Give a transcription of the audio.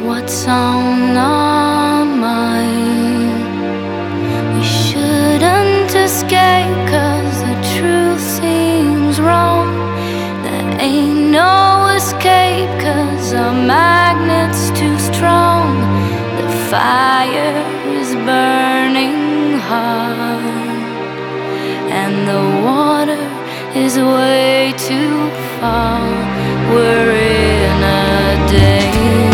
what's on our mind. We shouldn't escape, 'cause the truth seems wrong. There ain't no escape, 'cause our magnet's too strong. The fire is burning hard, and the water is way too far. We're in a day